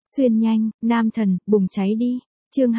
Xuyên nhanh, nam thần, bùng cháy đi. Chương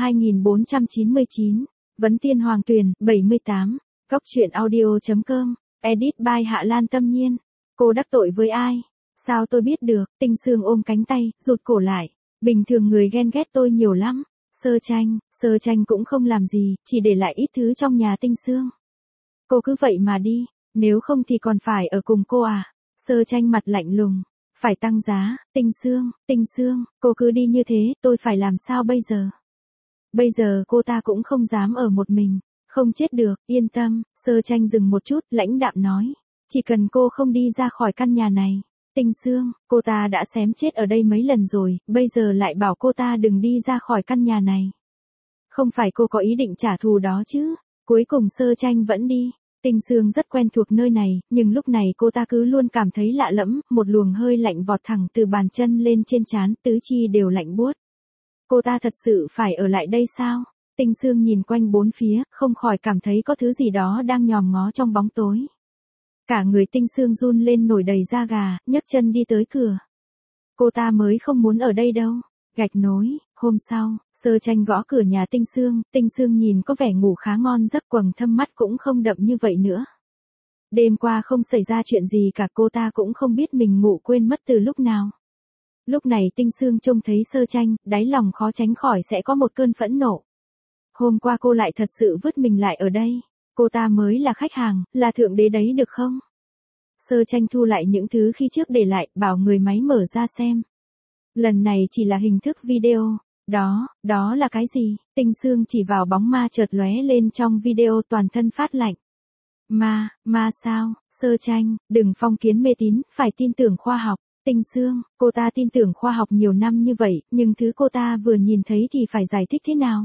2499. Vấn Tiên Hoàng Tuyền, 78. Góc truyện audio.com. Edit by Hạ Lan Tâm Nhiên. Cô đắc tội với ai? Sao tôi biết được? Tinh Sương ôm cánh tay, rụt cổ lại. Bình thường người ghen ghét tôi nhiều lắm. Sơ tranh cũng không làm gì, chỉ để lại ít thứ trong nhà Tinh Sương. Cô cứ vậy mà đi, nếu không thì còn phải ở cùng cô à? Sơ tranh mặt lạnh lùng. Phải tăng giá, Tinh Sương, cô cứ đi như thế, tôi phải làm sao bây giờ? Bây giờ cô ta cũng không dám ở một mình, không chết được, yên tâm. Sơ tranh dừng một chút, lãnh đạm nói. Chỉ cần cô không đi ra khỏi căn nhà này. Tinh Sương, cô ta đã xém chết ở đây mấy lần rồi, bây giờ lại bảo cô ta đừng đi ra khỏi căn nhà này. Không phải cô có ý định trả thù đó chứ? Cuối cùng Sơ tranh vẫn đi. Tinh Sương rất quen thuộc nơi này, nhưng lúc này cô ta cứ luôn cảm thấy lạ lẫm, một luồng hơi lạnh vọt thẳng từ bàn chân lên trên trán, tứ chi đều lạnh buốt. Cô ta thật sự phải ở lại đây sao? Tinh Sương nhìn quanh bốn phía, không khỏi cảm thấy có thứ gì đó đang nhòm ngó trong bóng tối. Cả người Tinh Sương run lên nổi đầy da gà, nhấc chân đi tới cửa. Cô ta mới không muốn ở đây đâu. Gạch nối, hôm sau, Sơ tranh gõ cửa nhà Tinh Sương nhìn có vẻ ngủ khá ngon giấc, quầng thâm mắt cũng không đậm như vậy nữa. Đêm qua không xảy ra chuyện gì cả, cô ta cũng không biết mình ngủ quên mất từ lúc nào. Lúc này Tinh Sương trông thấy Sơ tranh, đáy lòng khó tránh khỏi sẽ có một cơn phẫn nộ. Hôm qua cô lại thật sự vứt mình lại ở đây. Cô ta mới là khách hàng, là thượng đế đấy được không? Sơ tranh thu lại những thứ khi trước để lại, bảo người máy mở ra xem. Lần này chỉ là hình thức video. Đó là cái gì? Tinh Sương chỉ vào bóng ma chợt lóe lên trong video, toàn thân phát lạnh. Ma sao? Sơ tranh, đừng phong kiến mê tín, phải tin tưởng khoa học. Tinh Sương, cô ta tin tưởng khoa học nhiều năm như vậy, nhưng thứ cô ta vừa nhìn thấy thì phải giải thích thế nào?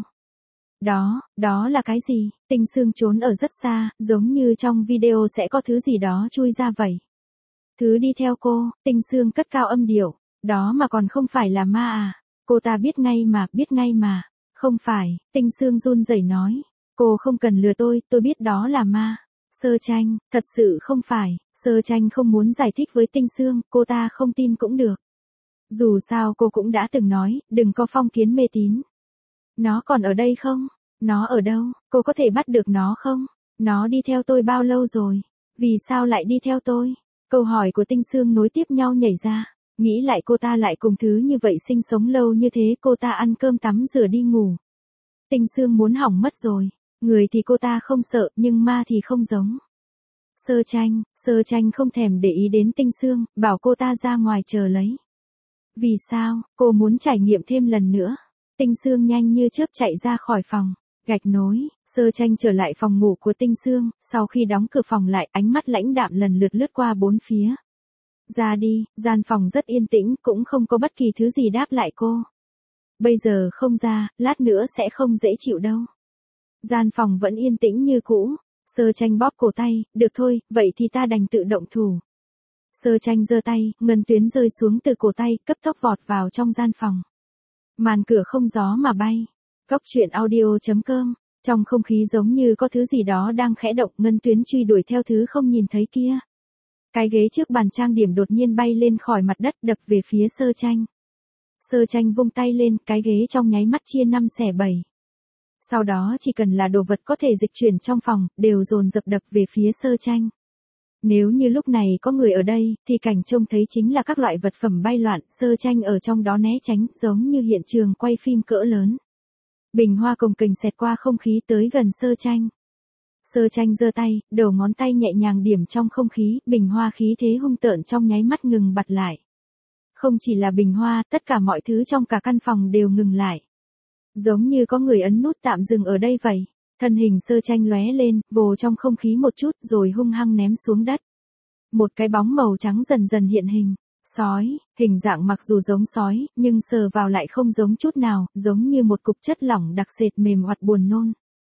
Đó là cái gì? Tinh Sương trốn ở rất xa, giống như trong video sẽ có thứ gì đó chui ra vậy. Thứ đi theo cô. Tinh Sương cất cao âm điệu. Đó mà còn không phải là ma à? Cô ta biết ngay mà. Không phải, Tinh Sương run rẩy nói. Cô không cần lừa tôi biết đó là ma. Sơ tranh, thật sự không phải. Sơ tranh không muốn giải thích với Tinh Sương, cô ta không tin cũng được. Dù sao cô cũng đã từng nói, đừng có phong kiến mê tín. Nó còn ở đây không? Nó ở đâu? Cô có thể bắt được nó không? Nó đi theo tôi bao lâu rồi? Vì sao lại đi theo tôi? Câu hỏi của Tinh Sương nối tiếp nhau nhảy ra. Nghĩ lại cô ta lại cùng thứ như vậy sinh sống lâu như thế, cô ta ăn cơm tắm rửa đi ngủ. Tinh Sương muốn hỏng mất rồi. Người thì cô ta không sợ, nhưng ma thì không giống. Sơ tranh không thèm để ý đến Tinh Sương, bảo cô ta ra ngoài chờ lấy. Vì sao? Cô muốn trải nghiệm thêm lần nữa. Tinh Sương nhanh như chớp chạy ra khỏi phòng. Gạch nối, Sơ tranh trở lại phòng ngủ của Tinh Sương, sau khi đóng cửa phòng lại, ánh mắt lãnh đạm lần lượt lướt qua bốn phía. Ra đi, gian phòng rất yên tĩnh, cũng không có bất kỳ thứ gì đáp lại cô. Bây giờ không ra, lát nữa sẽ không dễ chịu đâu. Gian phòng vẫn yên tĩnh như cũ. Sơ tranh bóp cổ tay, được thôi, vậy thì ta đành tự động thủ. Sơ tranh giơ tay, ngân tuyến rơi xuống từ cổ tay, cấp tốc vọt vào trong gian phòng. Màn cửa không gió mà bay. Góc truyện audio.com. Trong không khí giống như có thứ gì đó đang khẽ động, ngân tuyến truy đuổi theo thứ không nhìn thấy kia. Cái ghế trước bàn trang điểm đột nhiên bay lên khỏi mặt đất, đập về phía Sơ tranh. Sơ tranh vung tay lên, cái ghế trong nháy mắt chia 5 xẻ 7. Sau đó chỉ cần là đồ vật có thể dịch chuyển trong phòng, đều dồn dập đập về phía Sơ tranh. Nếu như lúc này có người ở đây, thì cảnh trông thấy chính là các loại vật phẩm bay loạn, Sơ tranh ở trong đó né tránh, giống như hiện trường quay phim cỡ lớn. Bình hoa cồng kềnh xẹt qua không khí tới gần Sơ tranh. Sơ tranh giơ tay, đầu ngón tay nhẹ nhàng điểm trong không khí, bình hoa khí thế hung tợn trong nháy mắt ngừng bặt lại. Không chỉ là bình hoa, tất cả mọi thứ trong cả căn phòng đều ngừng lại. Giống như có người ấn nút tạm dừng ở đây vậy. Thân hình Sơ tranh lóe lên, vồ trong không khí một chút rồi hung hăng ném xuống đất. Một cái bóng màu trắng dần dần hiện hình. Sói, hình dạng mặc dù giống sói, nhưng sờ vào lại không giống chút nào, giống như một cục chất lỏng đặc sệt mềm oặt buồn nôn.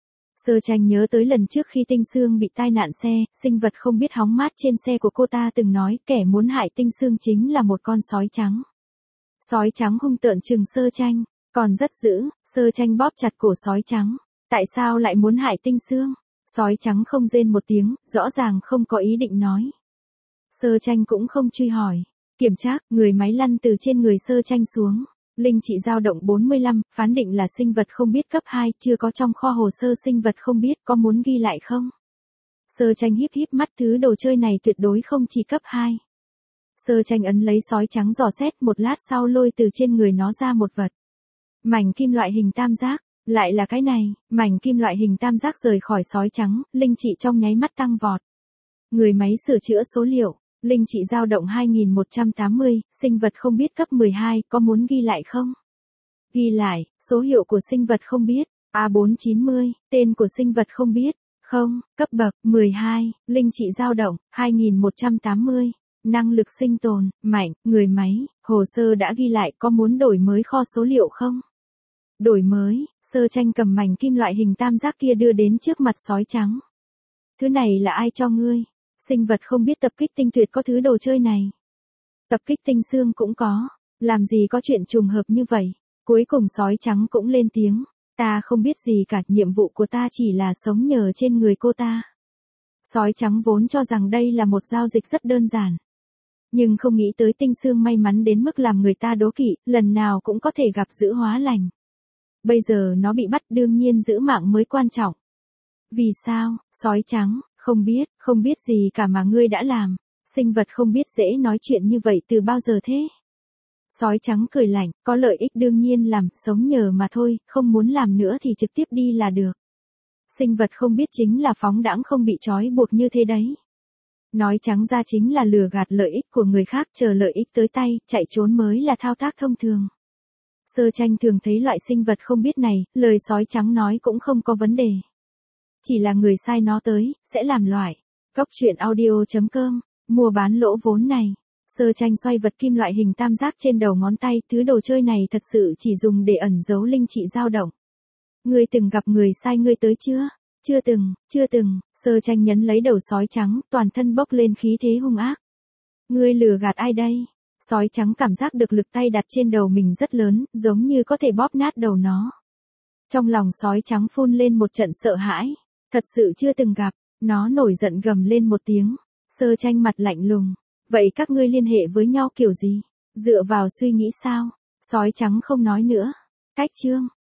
Sơ tranh nhớ tới lần trước khi Tinh Sương bị tai nạn xe, sinh vật không biết hóng mát trên xe của cô ta từng nói kẻ muốn hại Tinh Sương chính là một con sói trắng. Sói trắng hung tợn trừng Sơ tranh, còn rất dữ. Sơ tranh bóp chặt cổ sói trắng. Tại sao lại muốn hại Tinh Sương? Sói trắng không rên một tiếng, rõ ràng không có ý định nói. Sơ tranh cũng không truy hỏi. Kiểm tra, người máy lăn từ trên người Sơ tranh xuống. Linh trị dao động 45, phán định là sinh vật không biết cấp 2, chưa có trong kho hồ sơ sinh vật không biết, có muốn ghi lại không? Sơ tranh híp híp mắt, thứ đồ chơi này tuyệt đối không chỉ cấp 2. Sơ tranh ấn lấy sói trắng dò xét, một lát sau lôi từ trên người nó ra một vật. Mảnh kim loại hình tam giác, lại là cái này, mảnh kim loại hình tam giác rời khỏi sói trắng, linh trị trong nháy mắt tăng vọt. Người máy sửa chữa số liệu, linh trị dao động 2180, sinh vật không biết cấp 12, có muốn ghi lại không? Ghi lại, số hiệu của sinh vật không biết, A490, tên của sinh vật không biết, không, cấp bậc 12, linh trị dao động 2180, năng lực sinh tồn, mạnh, người máy, hồ sơ đã ghi lại, có muốn đổi mới kho số liệu không? Đổi mới, sơ tranh cầm mảnh kim loại hình tam giác kia đưa đến trước mặt sói trắng. Thứ này là ai cho ngươi? Sinh vật không biết tập kích tinh tuyệt có thứ đồ chơi này. Tập kích tinh xương cũng có, làm gì có chuyện trùng hợp như vậy. Cuối cùng sói trắng cũng lên tiếng, ta không biết gì cả, nhiệm vụ của ta chỉ là sống nhờ trên người cô ta. Sói trắng vốn cho rằng đây là một giao dịch rất đơn giản. Nhưng không nghĩ tới tinh xương may mắn đến mức làm người ta đố kỵ, lần nào cũng có thể gặp giữ hóa lành. Bây giờ nó bị bắt, đương nhiên giữ mạng mới quan trọng. Vì sao, sói trắng, không biết gì cả mà ngươi đã làm. Sinh vật không biết dễ nói chuyện như vậy từ bao giờ thế? Sói trắng cười lạnh, có lợi ích đương nhiên làm, sống nhờ mà thôi, không muốn làm nữa thì trực tiếp đi là được. Sinh vật không biết chính là phóng đãng không bị trói buộc như thế đấy. Nói trắng ra chính là lừa gạt lợi ích của người khác, chờ lợi ích tới tay, chạy trốn mới là thao tác thông thường. Sơ tranh thường thấy loại sinh vật không biết này, lời sói trắng nói cũng không có vấn đề. Chỉ là người sai nó tới, sẽ làm loại. Góc truyện audio.com, mua bán lỗ vốn này. Sơ tranh xoay vật kim loại hình tam giác trên đầu ngón tay, thứ đồ chơi này thật sự chỉ dùng để ẩn giấu linh trị dao động. Ngươi từng gặp người sai ngươi tới chưa? Chưa từng, sơ tranh nhấn lấy đầu sói trắng, toàn thân bốc lên khí thế hung ác. Ngươi lừa gạt ai đây? Sói trắng cảm giác được lực tay đặt trên đầu mình rất lớn, giống như có thể bóp nát đầu nó. Trong lòng sói trắng phun lên một trận sợ hãi. Thật sự chưa từng gặp, nó nổi giận gầm lên một tiếng. Sơ tranh mặt lạnh lùng. Vậy các ngươi liên hệ với nhau kiểu gì? Dựa vào suy nghĩ sao? Sói trắng không nói nữa. Cách chương.